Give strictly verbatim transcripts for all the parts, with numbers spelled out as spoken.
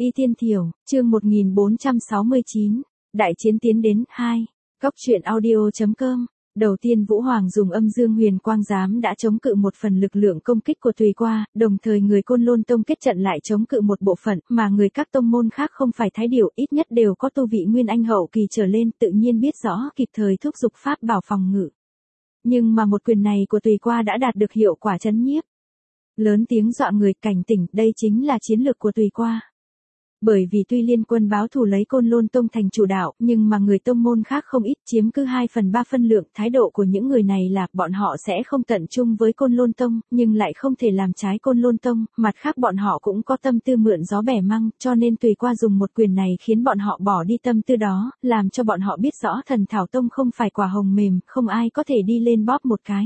Y Tiên Thiểu, chương một nghìn bốn trăm sáu mươi chín, Đại chiến tiến đến, hai, Góc truyện audio.com. Đầu tiên Vũ Hoàng dùng âm dương huyền quang giám đã chống cự một phần lực lượng công kích của Tùy Qua, đồng thời người Côn Lôn Tông kết trận lại chống cự một bộ phận, mà người các tông môn khác không phải Thái Điểu, ít nhất đều có tu vị Nguyên Anh hậu kỳ trở lên, tự nhiên biết rõ kịp thời thúc giục pháp bảo phòng ngự. Nhưng mà một quyền này của Tùy Qua đã đạt được hiệu quả chấn nhiếp. Lớn tiếng dọa người, cảnh tỉnh, đây chính là chiến lược của Tùy Qua. Bởi vì tuy liên quân báo thù lấy Côn Lôn Tông thành chủ đạo, nhưng mà người tông môn khác không ít, chiếm cứ hai phần ba phân lượng. Thái độ của những người này là bọn họ sẽ không tận chung với Côn Lôn Tông, nhưng lại không thể làm trái Côn Lôn Tông, mặt khác bọn họ cũng có tâm tư mượn gió bẻ măng, cho nên Tùy Qua dùng một quyền này khiến bọn họ bỏ đi tâm tư đó, làm cho bọn họ biết rõ Thần Thảo Tông không phải quả hồng mềm, không ai có thể đi lên bóp một cái.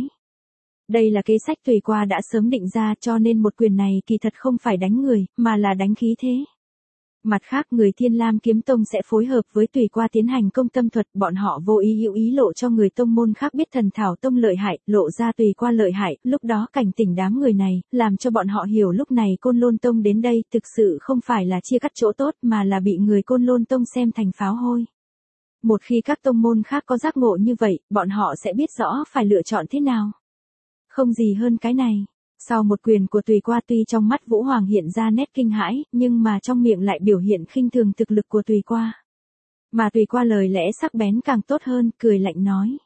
Đây là kế sách Tùy Qua đã sớm định ra, cho nên một quyền này kỳ thật không phải đánh người, mà là đánh khí thế. Mặt khác, người Thiên Lam Kiếm Tông sẽ phối hợp với Tùy Qua tiến hành công tâm thuật, bọn họ vô ý hữu ý lộ cho người tông môn khác biết Thần Thảo Tông lợi hại, lộ ra Tùy Qua lợi hại, lúc đó cảnh tỉnh đám người này, làm cho bọn họ hiểu lúc này Côn Lôn Tông đến đây thực sự không phải là chia cắt chỗ tốt mà là bị người Côn Lôn Tông xem thành pháo hôi. Một khi các tông môn khác có giác ngộ như vậy, bọn họ sẽ biết rõ phải lựa chọn thế nào. Không gì hơn cái này. Sau một quyền của Tùy Qua, tuy trong mắt Vũ Hoàng hiện ra nét kinh hãi, nhưng mà trong miệng lại biểu hiện khinh thường thực lực của Tùy Qua. Mà Tùy Qua lời lẽ sắc bén càng tốt hơn, cười lạnh nói.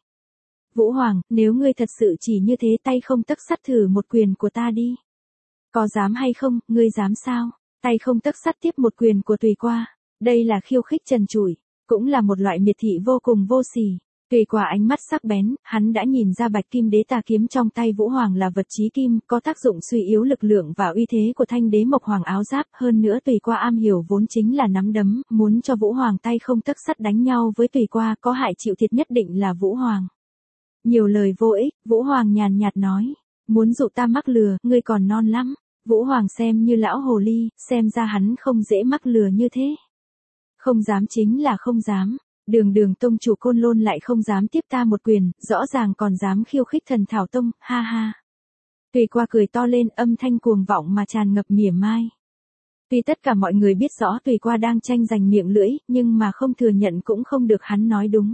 Vũ Hoàng, nếu ngươi thật sự chỉ như thế, tay không tấc sắt thử một quyền của ta đi. Có dám hay không, ngươi dám sao? Tay không tấc sắt tiếp một quyền của Tùy Qua. Đây là khiêu khích trần trụi, cũng là một loại miệt thị vô cùng vô sỉ. Tùy Qua ánh mắt sắc bén, hắn đã nhìn ra bạch kim đế tà kiếm trong tay Vũ Hoàng là vật chí kim, có tác dụng suy yếu lực lượng và uy thế của thanh đế mộc hoàng áo giáp, hơn nữa Tùy Qua am hiểu vốn chính là nắm đấm, muốn cho Vũ Hoàng tay không tấc sắt đánh nhau với Tùy Qua, có hại chịu thiệt nhất định là Vũ Hoàng. Nhiều lời vô ích, Vũ Hoàng nhàn nhạt nói, muốn dụ ta mắc lừa, ngươi còn non lắm. Vũ Hoàng xem như lão hồ ly, xem ra hắn không dễ mắc lừa như thế. Không dám chính là không dám. Đường đường tông chủ Côn Lôn lại không dám tiếp ta một quyền, rõ ràng còn dám khiêu khích Thần Thảo Tông, ha ha. Tùy Qua cười to lên, âm thanh cuồng vọng mà tràn ngập mỉa mai. Tuy tất cả mọi người biết rõ Tùy Qua đang tranh giành miệng lưỡi, nhưng mà không thừa nhận cũng không được, hắn nói đúng.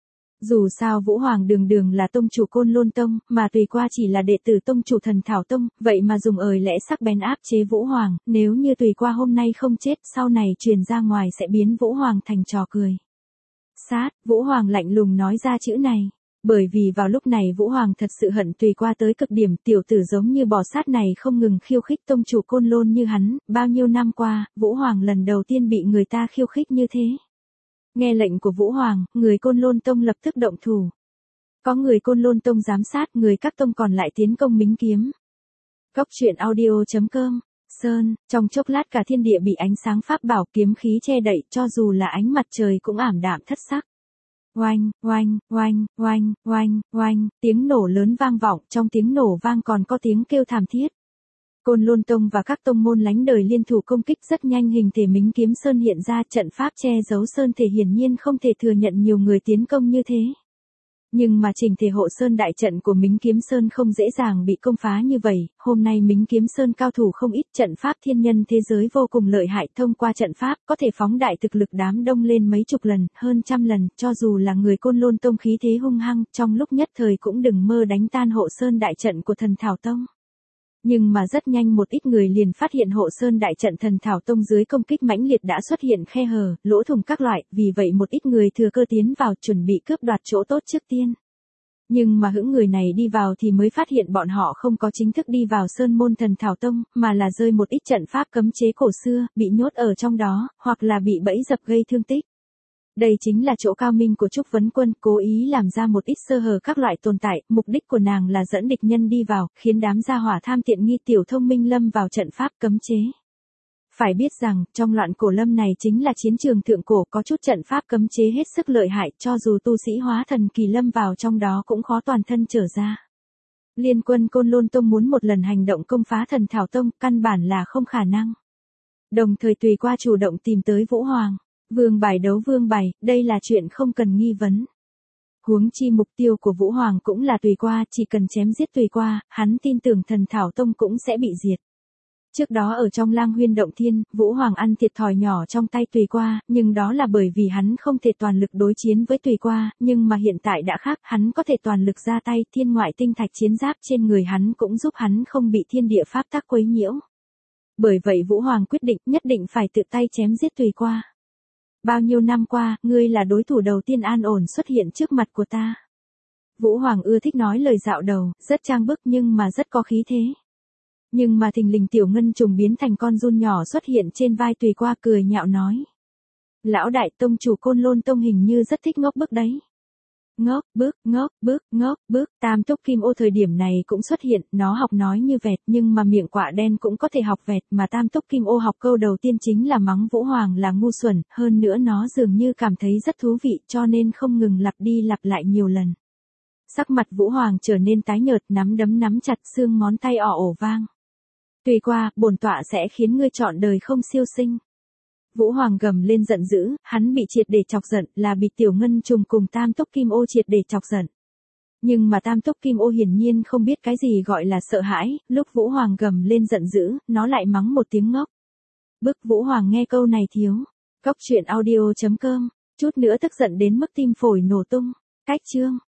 Dù sao Vũ Hoàng đường đường là tông chủ Côn Lôn Tông, mà Tùy Qua chỉ là đệ tử tông chủ Thần Thảo Tông, vậy mà dùng lời lẽ sắc bén áp chế Vũ Hoàng, nếu như Tùy Qua hôm nay không chết, sau này truyền ra ngoài sẽ biến Vũ Hoàng thành trò cười. Sát, Vũ Hoàng lạnh lùng nói ra chữ này. Bởi vì vào lúc này Vũ Hoàng thật sự hận Tùy Qua tới cực điểm, tiểu tử giống như bò sát này không ngừng khiêu khích tông chủ Côn Lôn như hắn, bao nhiêu năm qua, Vũ Hoàng lần đầu tiên bị người ta khiêu khích như thế. Nghe lệnh của Vũ Hoàng, người Côn Lôn Tông lập tức động thủ. Có người Côn Lôn Tông giám sát, người các tông còn lại tiến công Mính Kiếm. Góc truyện audio.com. Sơn, trong chốc lát cả thiên địa bị ánh sáng pháp bảo kiếm khí che đậy, cho dù là ánh mặt trời cũng ảm đạm thất sắc. Oanh, oanh, oanh, oanh, oanh, oanh, tiếng nổ lớn vang vọng, trong tiếng nổ vang còn có tiếng kêu thảm thiết. Côn Lôn Tông và các tông môn lánh đời liên thủ công kích, rất nhanh hình thể Mính Kiếm Sơn hiện ra, trận pháp che giấu sơn thể hiển nhiên không thể thừa nhận nhiều người tiến công như thế. Nhưng mà chỉnh thể hộ sơn đại trận của Mính Kiếm Sơn không dễ dàng bị công phá như vậy, hôm nay Mính Kiếm Sơn cao thủ không ít, trận pháp thiên nhân thế giới vô cùng lợi hại, thông qua trận pháp có thể phóng đại thực lực đám đông lên mấy chục lần, hơn trăm lần, cho dù là người Côn Lôn Tông khí thế hung hăng, trong lúc nhất thời cũng đừng mơ đánh tan hộ sơn đại trận của Thần Thảo Tông. Nhưng mà rất nhanh một ít người liền phát hiện hộ sơn đại trận Thần Thảo Tông dưới công kích mãnh liệt đã xuất hiện khe hở, lỗ thủng các loại, vì vậy một ít người thừa cơ tiến vào chuẩn bị cướp đoạt chỗ tốt trước tiên. Nhưng mà hững người này đi vào thì mới phát hiện bọn họ không có chính thức đi vào sơn môn Thần Thảo Tông, mà là rơi một ít trận pháp cấm chế cổ xưa, bị nhốt ở trong đó, hoặc là bị bẫy dập gây thương tích. Đây chính là chỗ cao minh của Trúc Vấn Quân, cố ý làm ra một ít sơ hở các loại tồn tại, mục đích của nàng là dẫn địch nhân đi vào, khiến đám gia hỏa tham tiện nghi tiểu thông minh lâm vào trận pháp cấm chế. Phải biết rằng, trong loạn cổ lâm này chính là chiến trường thượng cổ, có chút trận pháp cấm chế hết sức lợi hại, cho dù tu sĩ hóa thần kỳ lâm vào trong đó cũng khó toàn thân trở ra. Liên quân Côn Lôn Tông muốn một lần hành động công phá Thần Thảo Tông, căn bản là không khả năng. Đồng thời Tùy Qua chủ động tìm tới Vũ Hoàng. Vương bài đấu vương bài, đây là chuyện không cần nghi vấn. Huống chi mục tiêu của Vũ Hoàng cũng là Tùy Qua, chỉ cần chém giết Tùy Qua, hắn tin tưởng Thần Thảo Tông cũng sẽ bị diệt. Trước đó ở trong Lang Huyên Động Thiên, Vũ Hoàng ăn thiệt thòi nhỏ trong tay Tùy Qua, nhưng đó là bởi vì hắn không thể toàn lực đối chiến với Tùy Qua, nhưng mà hiện tại đã khác, hắn có thể toàn lực ra tay, thiên ngoại tinh thạch chiến giáp trên người hắn cũng giúp hắn không bị thiên địa pháp tắc quấy nhiễu. Bởi vậy Vũ Hoàng quyết định nhất định phải tự tay chém giết Tùy Qua. Bao nhiêu năm qua, ngươi là đối thủ đầu tiên an ổn xuất hiện trước mặt của ta. Vũ Hoàng ưa thích nói lời dạo đầu, rất trang bức nhưng mà rất có khí thế. Nhưng mà thình lình tiểu ngân trùng biến thành con giun nhỏ xuất hiện trên vai Tùy Qua cười nhạo nói. Lão đại tông chủ Côn Lôn Tông hình như rất thích ngốc bức đấy. Ngốc bức, ngốc bức, ngốc bức, Tam Túc Kim Ô thời điểm này cũng xuất hiện, nó học nói như vẹt nhưng mà miệng quạ đen cũng có thể học vẹt mà Tam Túc Kim Ô học câu đầu tiên chính là mắng Vũ Hoàng là ngu xuẩn, hơn nữa nó dường như cảm thấy rất thú vị cho nên không ngừng lặp đi lặp lại nhiều lần. Sắc mặt Vũ Hoàng trở nên tái nhợt, nắm đấm nắm chặt, xương ngón tay ỏ ổ vang. Tùy Qua, bổn tọa sẽ khiến ngươi trọn đời không siêu sinh. Vũ Hoàng gầm lên giận dữ, hắn bị triệt để chọc giận, là bị tiểu ngân trùng cùng Tam Túc Kim Ô triệt để chọc giận. Nhưng mà Tam Túc Kim Ô hiển nhiên không biết cái gì gọi là sợ hãi, lúc Vũ Hoàng gầm lên giận dữ, nó lại mắng một tiếng ngốc. Bức Vũ Hoàng nghe câu này thiếu. Cóc truyện audio chấm com, chút nữa tức giận đến mức tim phổi nổ tung. Cách chương.